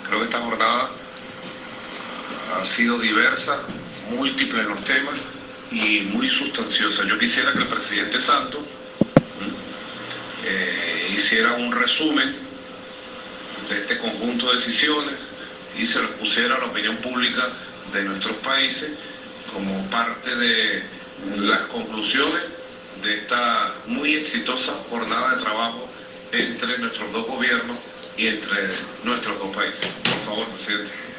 Creo que esta jornada ha sido diversa, múltiple en los temas y muy sustanciosa. Yo quisiera que el presidente Santos hiciera un resumen de este conjunto de decisiones y se lo expusiera a la opinión pública de nuestros países como parte de las conclusiones de esta muy exitosa jornada de trabajo entre nuestros dos gobiernos y entre nuestros dos países. Por favor, presidente.